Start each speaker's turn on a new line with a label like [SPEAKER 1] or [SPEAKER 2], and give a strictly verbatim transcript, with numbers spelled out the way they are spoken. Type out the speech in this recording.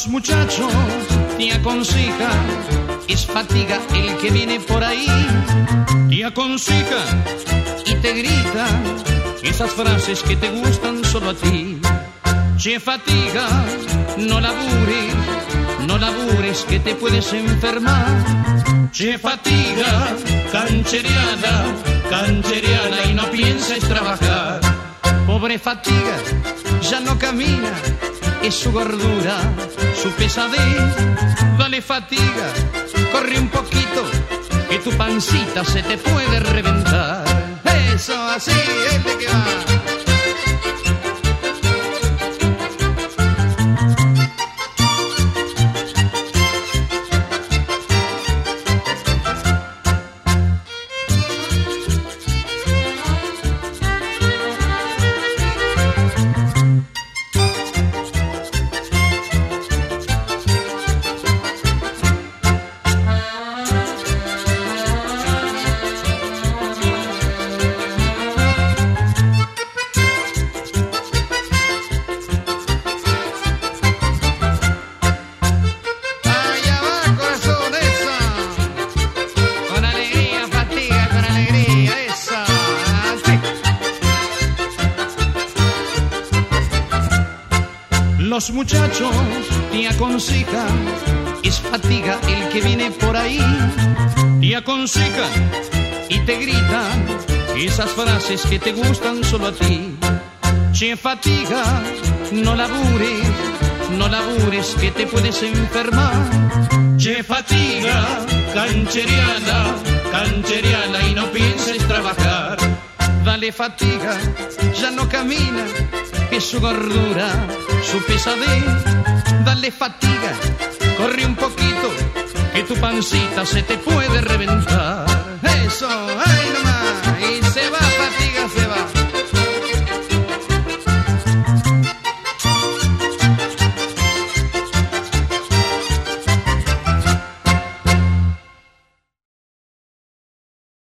[SPEAKER 1] Los muchachos te aconsejan, es fatiga el que viene por ahí. Te aconsejan y te gritan esas frases que te gustan solo a ti. Che fatiga, no labures, no labures que te puedes enfermar. Che fatiga, canchereada, canchereada y no pienses trabajar. Pobre fatiga, ya no camina, es su gordura, su pesadez. Dale fatiga, corre un poquito, que tu pancita se te puede reventar. Eso, así es de que va. Los muchachos te aconsejan, es fatiga el que viene por ahí. Te aconsejan y te gritan esas frases que te gustan solo a ti. Che fatiga, no labures, no labures que te puedes enfermar. Che fatiga, canchereada, canchereada y no pienses trabajar. Dale fatiga, ya no camina, es su gordura, su pesadez. Dale fatiga, corre un poquito, que tu pancita se te puede reventar. Eso, ay nomás, y se va fatiga.